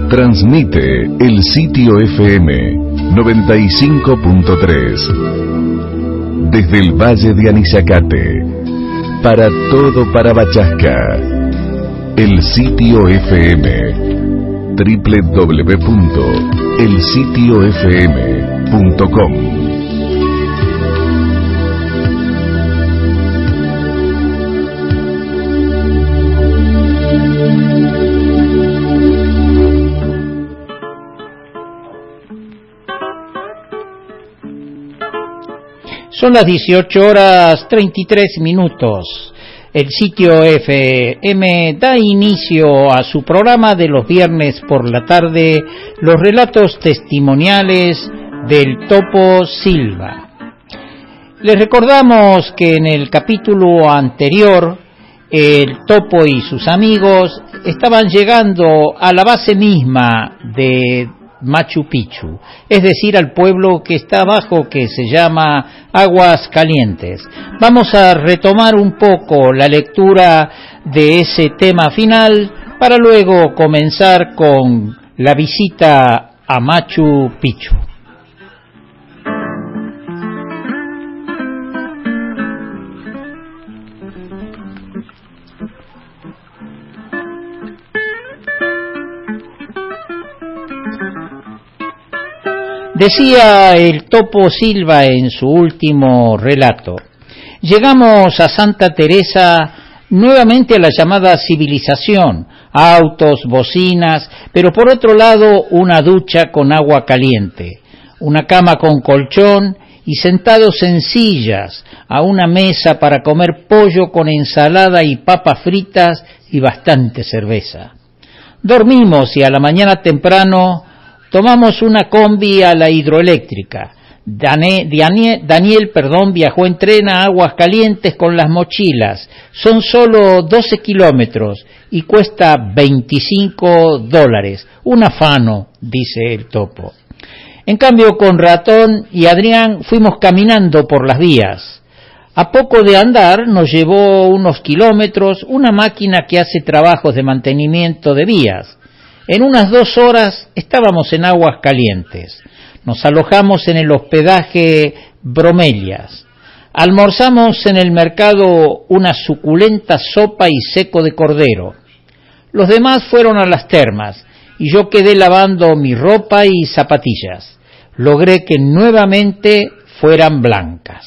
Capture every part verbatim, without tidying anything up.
Transmite el sitio F M noventa y cinco punto tres desde el Valle de Anizacate para todo Parabachasca. El sitio F M doble u doble u doble u punto el sitio f m punto com. Son las dieciocho horas treinta y tres minutos. El sitio F M da inicio a su programa de los viernes por la tarde, los relatos testimoniales del Topo Silva. Les recordamos que en el capítulo anterior, el Topo y sus amigos estaban llegando a la base misma de Machu Picchu, es decir, al pueblo que está abajo, que se llama Aguas Calientes. Vamos a retomar un poco la lectura de ese tema final para luego comenzar con la visita a Machu Picchu. Decía el Topo Silva en su último relato: llegamos a Santa Teresa nuevamente a la llamada civilización, autos, bocinas, pero por otro lado una ducha con agua caliente, una cama con colchón y sentados en sillas a una mesa para comer pollo con ensalada y papas fritas y bastante cerveza. Dormimos y a la mañana temprano tomamos una combi a la hidroeléctrica. Daniel, Daniel, Daniel perdón, viajó en tren a Aguas Calientes con las mochilas. Son solo doce kilómetros y cuesta veinticinco dólares. Un afano, dice el Topo. En cambio, con Ratón y Adrián fuimos caminando por las vías. A poco de andar nos llevó unos kilómetros una máquina que hace trabajos de mantenimiento de vías. En unas dos horas estábamos en Aguas Calientes. Nos alojamos en el hospedaje Bromelias. Almorzamos en el mercado una suculenta sopa y seco de cordero. Los demás fueron a las termas y yo quedé lavando mi ropa y zapatillas. Logré que nuevamente fueran blancas.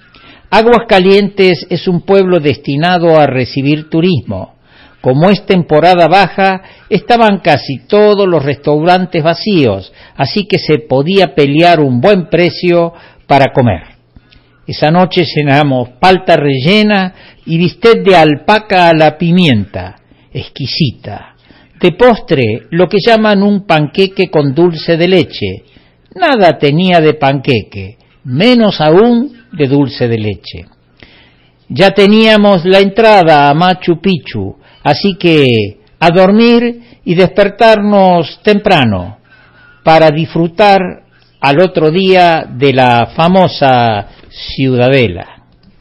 Aguas Calientes es un pueblo destinado a recibir turismo. Como es temporada baja, estaban casi todos los restaurantes vacíos, así que se podía pelear un buen precio para comer. Esa noche cenamos palta rellena y bistec de alpaca a la pimienta, exquisita. De postre, lo que llaman un panqueque con dulce de leche. Nada tenía de panqueque, menos aún de dulce de leche. Ya teníamos la entrada a Machu Picchu, así que a dormir y despertarnos temprano para disfrutar al otro día de la famosa Ciudadela.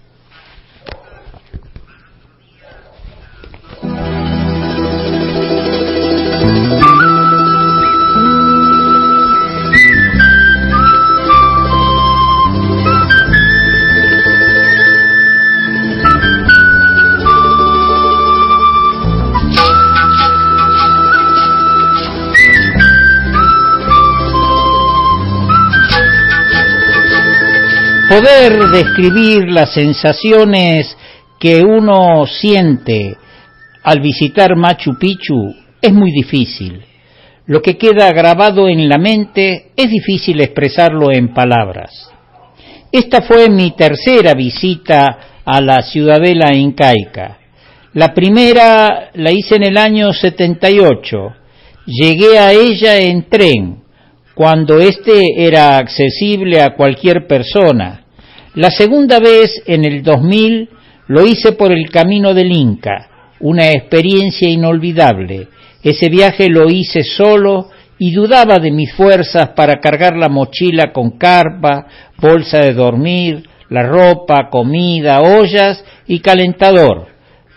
Poder describir las sensaciones que uno siente al visitar Machu Picchu es muy difícil. Lo que queda grabado en la mente es difícil expresarlo en palabras. Esta fue mi tercera visita a la Ciudadela incaica. La primera la hice en el año setenta y ocho. Llegué a ella en tren, cuando este era accesible a cualquier persona. La segunda vez, en el dos mil, lo hice por el Camino del Inca, una experiencia inolvidable. Ese viaje lo hice solo y dudaba de mis fuerzas para cargar la mochila con carpa, bolsa de dormir, la ropa, comida, ollas y calentador.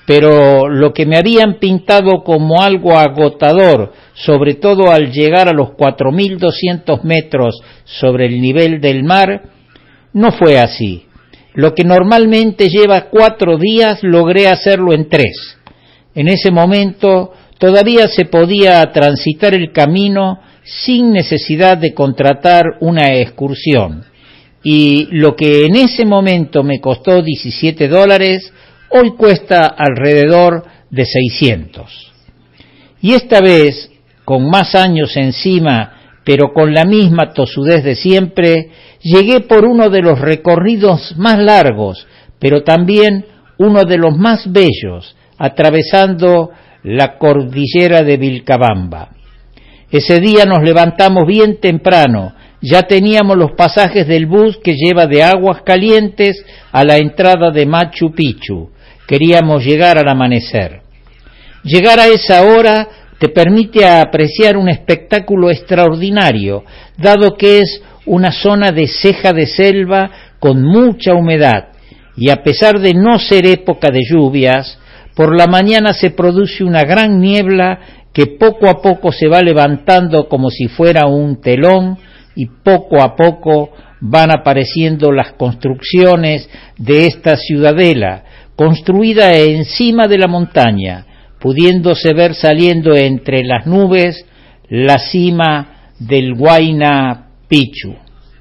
pero lo que me habían pintado como algo agotador, sobre todo al llegar a los cuatro mil doscientos metros sobre el nivel del mar, no fue así. Lo que normalmente lleva cuatro días logré hacerlo en tres. En ese momento todavía se podía transitar el camino sin necesidad de contratar una excursión, y lo que en ese momento me costó diecisiete dólares, hoy cuesta alrededor de seiscientos. Y esta vez, con más años encima, pero con la misma tosudez de siempre, llegué por uno de los recorridos más largos, pero también uno de los más bellos, atravesando la cordillera de Vilcabamba. Ese día nos levantamos bien temprano, ya teníamos los pasajes del bus que lleva de Aguascalientes a la entrada de Machu Picchu. Queríamos llegar al amanecer. Llegar a esa hora te permite apreciar un espectáculo extraordinario, dado que es una zona de ceja de selva con mucha humedad, y a pesar de no ser época de lluvias, por la mañana se produce una gran niebla que poco a poco se va levantando como si fuera un telón, y poco a poco van apareciendo las construcciones de esta ciudadela, construida encima de la montaña, pudiéndose ver saliendo entre las nubes la cima del Huayna Picchu.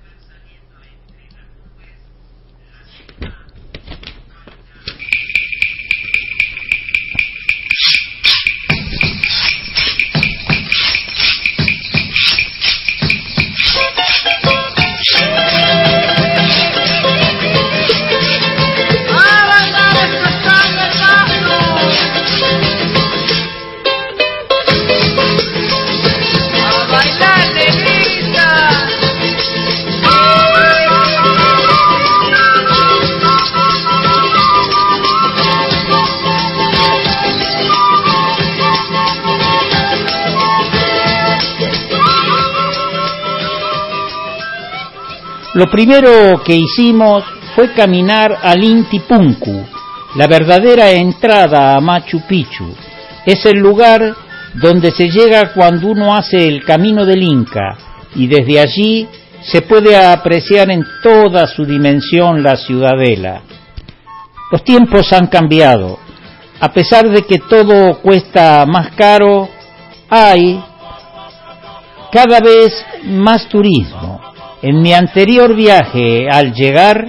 Lo primero que hicimos fue caminar al Inti Punku, la verdadera entrada a Machu Picchu. Es el lugar donde se llega cuando uno hace el camino del Inca, y desde allí se puede apreciar en toda su dimensión la ciudadela. Los tiempos han cambiado. A pesar de que todo cuesta más caro, hay cada vez más turismo. En mi anterior viaje al llegar,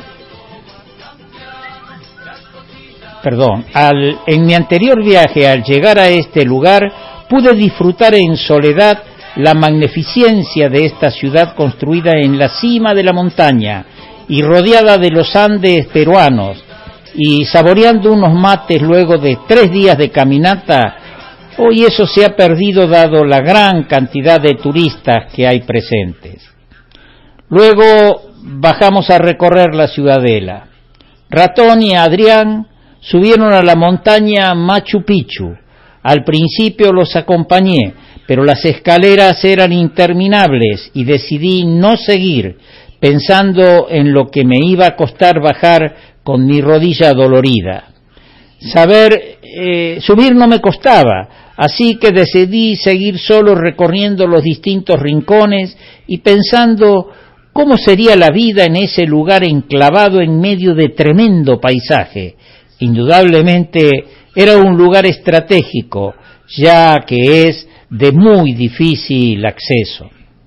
perdón, al, en mi anterior viaje al llegar a este lugar, pude disfrutar en soledad la magnificencia de esta ciudad construida en la cima de la montaña y rodeada de los Andes peruanos, y saboreando unos mates luego de tres días de caminata. Hoy eso se ha perdido dado la gran cantidad de turistas que hay presentes. Luego bajamos a recorrer la ciudadela. Ratón y Adrián subieron a la montaña Machu Picchu. Al principio los acompañé, pero las escaleras eran interminables y decidí no seguir, pensando en lo que me iba a costar bajar con mi rodilla dolorida. Saber eh, subir no me costaba, así que decidí seguir solo recorriendo los distintos rincones y pensando cómo sería la vida en ese lugar enclavado en medio de tremendo paisaje. Indudablemente era un lugar estratégico, ya que es de muy difícil acceso.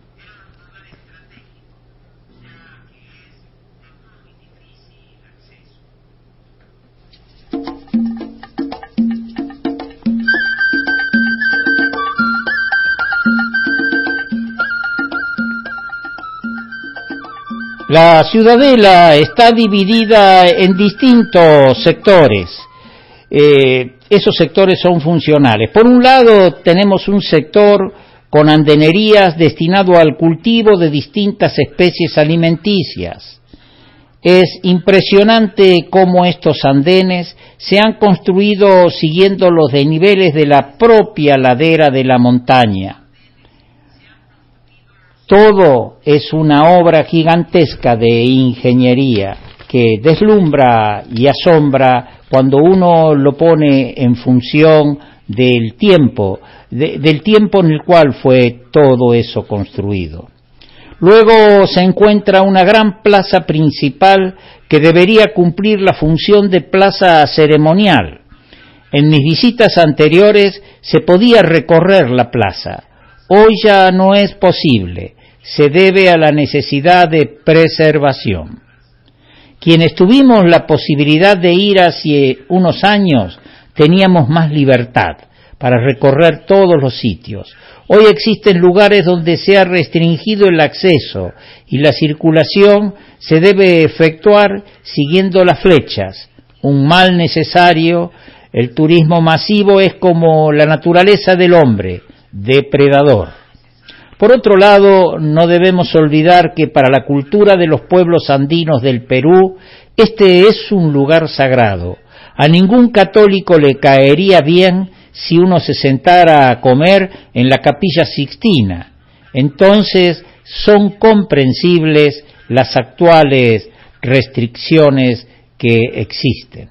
La ciudadela está dividida en distintos sectores. Eh, esos sectores son funcionales. Por un lado tenemos un sector con andenerías destinado al cultivo de distintas especies alimenticias. Es impresionante cómo estos andenes se han construido siguiendo los desniveles de la propia ladera de la montaña. Todo es una obra gigantesca de ingeniería que deslumbra y asombra cuando uno lo pone en función del tiempo, de, del tiempo en el cual fue todo eso construido. Luego se encuentra una gran plaza principal que debería cumplir la función de plaza ceremonial. En mis visitas anteriores se podía recorrer la plaza. Hoy ya no es posible. Se debe a la necesidad de preservación. Quienes tuvimos la posibilidad de ir hace unos años teníamos más libertad para recorrer todos los sitios. Hoy existen lugares donde se ha restringido el acceso y la circulación se debe efectuar siguiendo las flechas, un mal necesario. El turismo masivo es como la naturaleza del hombre, depredador. Por otro lado, no debemos olvidar que para la cultura de los pueblos andinos del Perú, este es un lugar sagrado. A ningún católico le caería bien si uno se sentara a comer en la Capilla Sixtina. Entonces, son comprensibles las actuales restricciones que existen.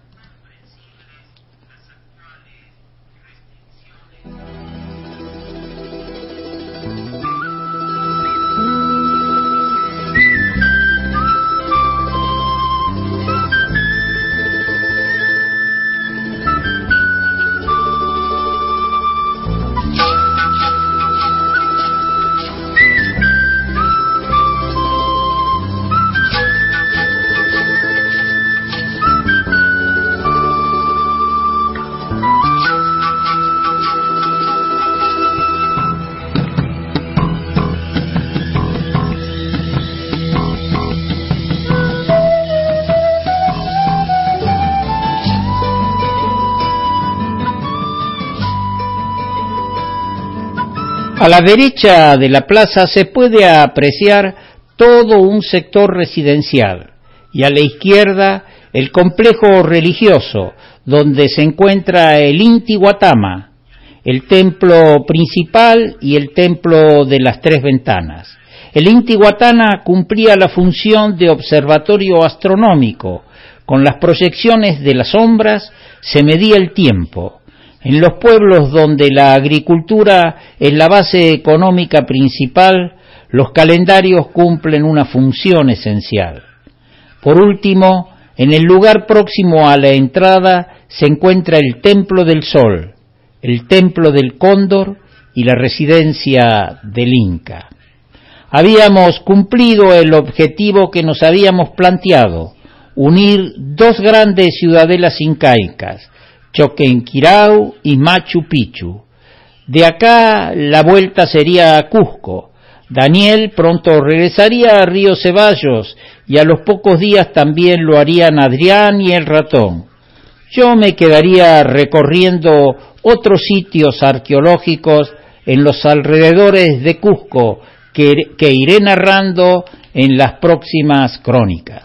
A la derecha de la plaza se puede apreciar todo un sector residencial y a la izquierda el complejo religioso donde se encuentra el Intihuatama, el templo principal y el templo de las tres ventanas. El Intihuatana cumplía la función de observatorio astronómico. Con las proyecciones de las sombras se medía el tiempo. En los pueblos donde la agricultura es la base económica principal, los calendarios cumplen una función esencial. Por último, en el lugar próximo a la entrada se encuentra el Templo del Sol, el Templo del Cóndor y la residencia del Inca. Habíamos cumplido el objetivo que nos habíamos planteado, unir dos grandes ciudadelas incaicas, Choquenquirau y Machu Picchu. De acá la vuelta sería a Cusco. Daniel pronto regresaría a Río Ceballos y a los pocos días también lo harían Adrián y el ratón. Yo me quedaría recorriendo otros sitios arqueológicos en los alrededores de Cusco que, que iré narrando en las próximas crónicas.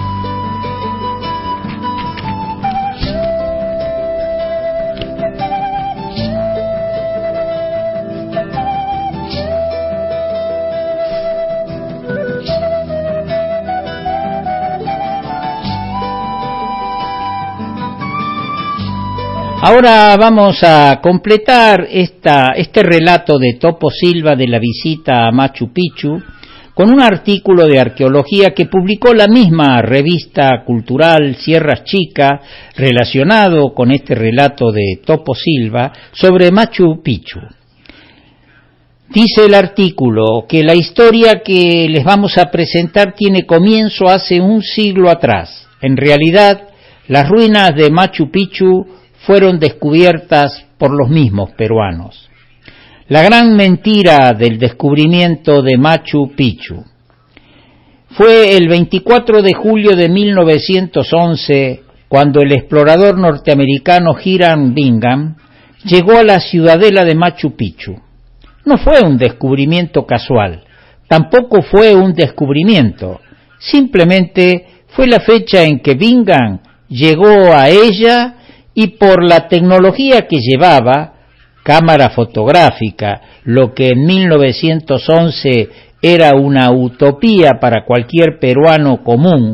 Ahora vamos a completar esta, este relato de Topo Silva de la visita a Machu Picchu con un artículo de arqueología que publicó la misma revista cultural Sierras Chicas relacionado con este relato de Topo Silva sobre Machu Picchu. Dice el artículo que la historia que les vamos a presentar tiene comienzo hace un siglo atrás. En realidad, las ruinas de Machu Picchu fueron descubiertas por los mismos peruanos. La gran mentira del descubrimiento de Machu Picchu fue el veinticuatro de julio de mil novecientos once, cuando el explorador norteamericano Hiram Bingham llegó a la ciudadela de Machu Picchu. No fue un descubrimiento casual, tampoco fue un descubrimiento, simplemente fue la fecha en que Bingham llegó a ella y por la tecnología que llevaba, cámara fotográfica, lo que en mil novecientos once era una utopía para cualquier peruano común,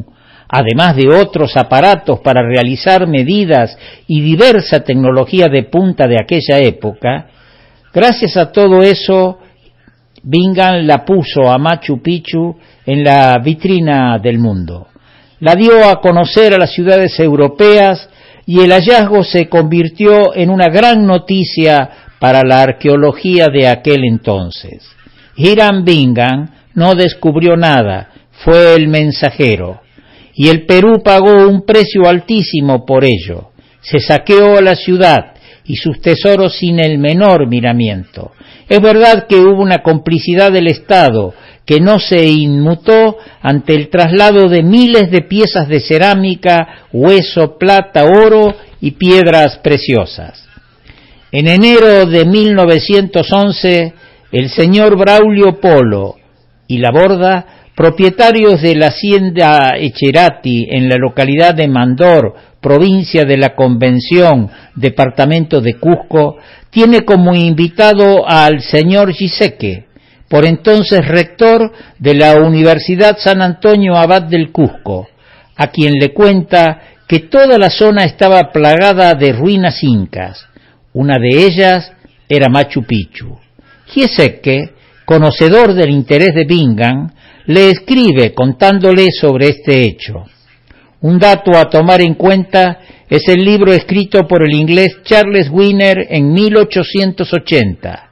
además de otros aparatos para realizar medidas y diversa tecnología de punta de aquella época, gracias a todo eso, Bingham la puso a Machu Picchu en la vitrina del mundo. La dio a conocer a las ciudades europeas y el hallazgo se convirtió en una gran noticia para la arqueología de aquel entonces. Hiram Bingham no descubrió nada, fue el mensajero. Y el Perú pagó un precio altísimo por ello. Se saqueó la ciudad y sus tesoros sin el menor miramiento. Es verdad que hubo una complicidad del Estado que no se inmutó ante el traslado de miles de piezas de cerámica, hueso, plata, oro y piedras preciosas. En enero de mil novecientos once, el señor Braulio Polo y Laborda, propietarios de la hacienda Echerati en la localidad de Mandor, provincia de la Convención, departamento de Cusco, tiene como invitado al señor Giseque, por entonces rector de la Universidad San Antonio Abad del Cusco, a quien le cuenta que toda la zona estaba plagada de ruinas incas. Una de ellas era Machu Picchu. Giseque, conocedor del interés de Bingham, le escribe contándole sobre este hecho. Un dato a tomar en cuenta es el libro escrito por el inglés Charles Winer en mil ochocientos ochenta.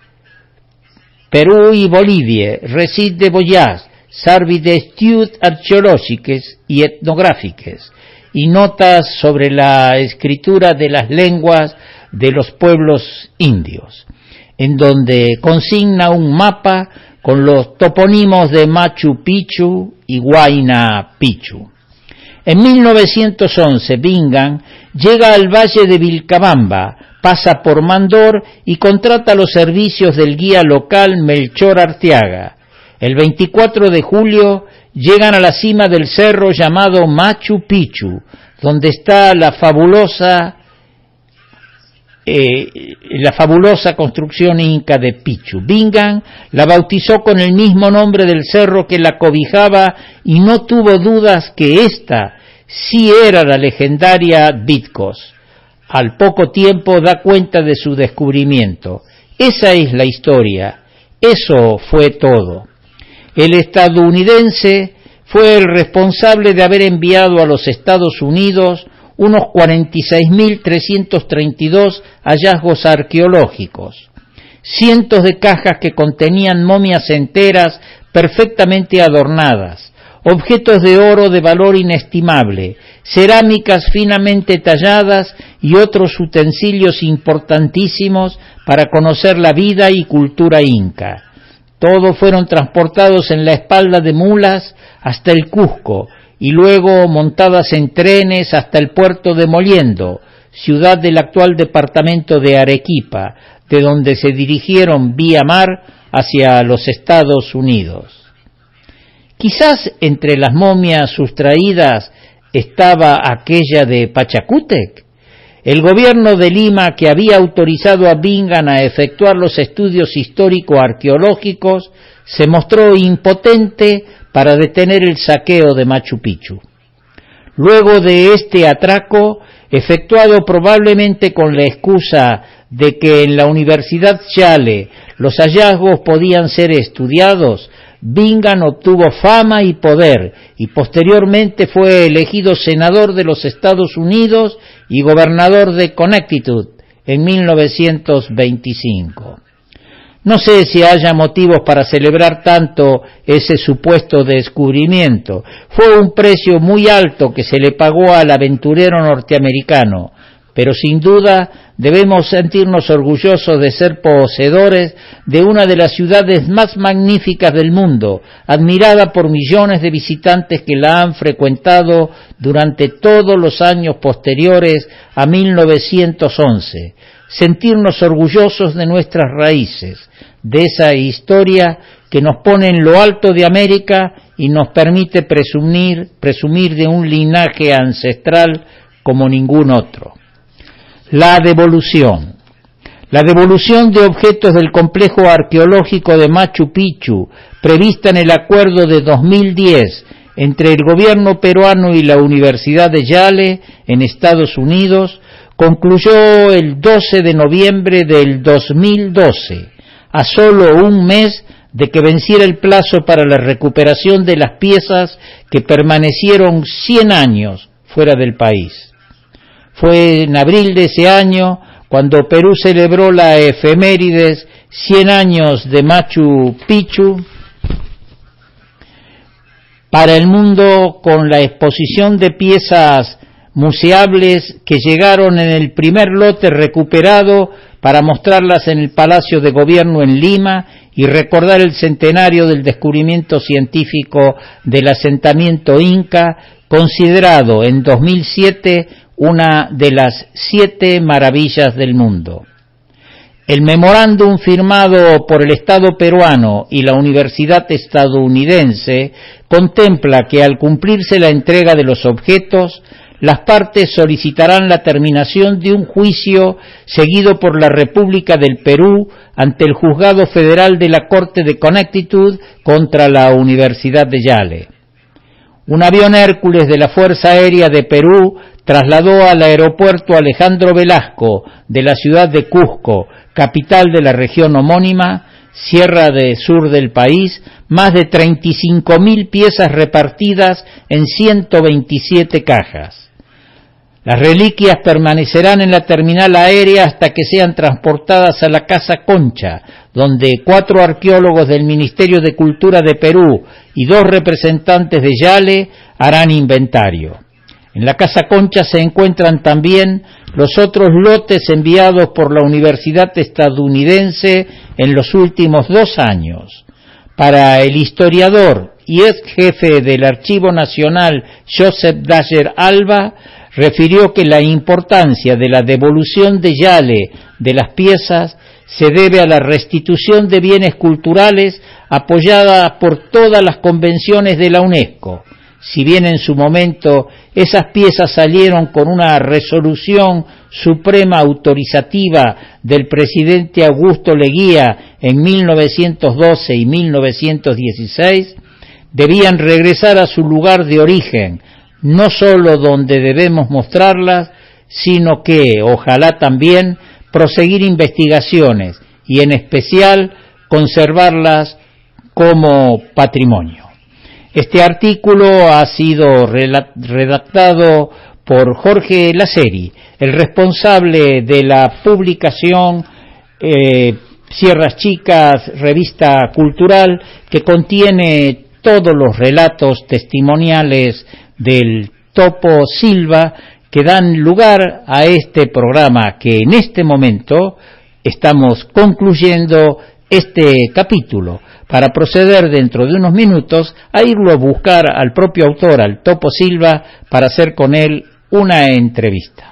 Perú y Bolivia, Récits de voyage, servit d'études archéologiques y etnográfiques, y notas sobre la escritura de las lenguas de los pueblos indios, en donde consigna un mapa con los topónimos de Machu Picchu y Huayna Picchu. En mil novecientos once, Bingham llega al valle de Vilcabamba, pasa por Mandor y contrata los servicios del guía local Melchor Arteaga. El veinticuatro de julio llegan a la cima del cerro llamado Machu Picchu, donde está la fabulosa Eh, la fabulosa construcción inca de Picchu. Bingham la bautizó con el mismo nombre del cerro que la cobijaba y no tuvo dudas que ésta sí era la legendaria Vitcos. Al poco tiempo da cuenta de su descubrimiento. Esa es la historia. Eso fue todo. El estadounidense fue el responsable de haber enviado a los Estados Unidos unos cuarenta y seis mil trescientos treinta y dos hallazgos arqueológicos, cientos de cajas que contenían momias enteras perfectamente adornadas, objetos de oro de valor inestimable, cerámicas finamente talladas y otros utensilios importantísimos para conocer la vida y cultura inca. Todos fueron transportados en la espalda de mulas hasta el Cusco, y luego montadas en trenes hasta el puerto de Moliendo, ciudad del actual departamento de Arequipa, de donde se dirigieron vía mar hacia los Estados Unidos. Quizás entre las momias sustraídas estaba aquella de Pachacútec. El gobierno de Lima, que había autorizado a Bingham a efectuar los estudios histórico-arqueológicos, se mostró impotente para detener el saqueo de Machu Picchu. Luego de este atraco, efectuado probablemente con la excusa de que en la Universidad Yale los hallazgos podían ser estudiados, Bingham obtuvo fama y poder y posteriormente fue elegido senador de los Estados Unidos y gobernador de Connecticut en mil novecientos veinticinco. No sé si haya motivos para celebrar tanto ese supuesto descubrimiento. Fue un precio muy alto que se le pagó al aventurero norteamericano, pero sin duda debemos sentirnos orgullosos de ser poseedores de una de las ciudades más magníficas del mundo, admirada por millones de visitantes que la han frecuentado durante todos los años posteriores a mil novecientos once. Sentirnos orgullosos de nuestras raíces, de esa historia que nos pone en lo alto de América y nos permite presumir, presumir de un linaje ancestral como ningún otro. La devolución. La devolución de objetos del complejo arqueológico de Machu Picchu, prevista en el acuerdo de dos mil diez entre el gobierno peruano y la Universidad de Yale, en Estados Unidos, concluyó el doce de noviembre del dos mil doce, a solo un mes de que venciera el plazo para la recuperación de las piezas que permanecieron cien años fuera del país. Fue en abril de ese año cuando Perú celebró la efemérides cien años de Machu Picchu para el mundo, con la exposición de piezas museables que llegaron en el primer lote recuperado para mostrarlas en el Palacio de Gobierno en Lima y recordar el centenario del descubrimiento científico del asentamiento inca, considerado en dos mil siete una de las siete maravillas del mundo. El memorándum firmado por el Estado peruano y la Universidad estadounidense contempla que al cumplirse la entrega de los objetos, las partes solicitarán la terminación de un juicio seguido por la República del Perú ante el Juzgado Federal de la Corte de Connecticut contra la Universidad de Yale. Un avión Hércules de la Fuerza Aérea de Perú trasladó al aeropuerto Alejandro Velasco de la ciudad de Cusco, capital de la región homónima, Sierra del Sur del país, más de treinta y cinco mil piezas repartidas en ciento veintisiete cajas. Las reliquias permanecerán en la terminal aérea hasta que sean transportadas a la Casa Concha, donde cuatro arqueólogos del Ministerio de Cultura de Perú y dos representantes de Yale harán inventario. En la Casa Concha se encuentran también los otros lotes enviados por la Universidad estadounidense en los últimos dos años. Para el historiador y ex jefe del Archivo Nacional Joseph Dayer Alba, refirió que la importancia de la devolución de Yale de las piezas se debe a la restitución de bienes culturales apoyada por todas las convenciones de la UNESCO. Si bien en su momento esas piezas salieron con una resolución suprema autorizativa del presidente Augusto Leguía en mil novecientos doce y mil novecientos dieciséis, debían regresar a su lugar de origen, no solo donde debemos mostrarlas, sino que, ojalá también, proseguir investigaciones y en especial conservarlas como patrimonio. Este artículo ha sido redactado por Jorge Laceri, el responsable de la publicación eh, Sierras Chicas, revista cultural, que contiene todos los relatos testimoniales del Topo Silva que dan lugar a este programa que en este momento estamos concluyendo este capítulo, para proceder dentro de unos minutos a irlo a buscar al propio autor, al Topo Silva, para hacer con él una entrevista.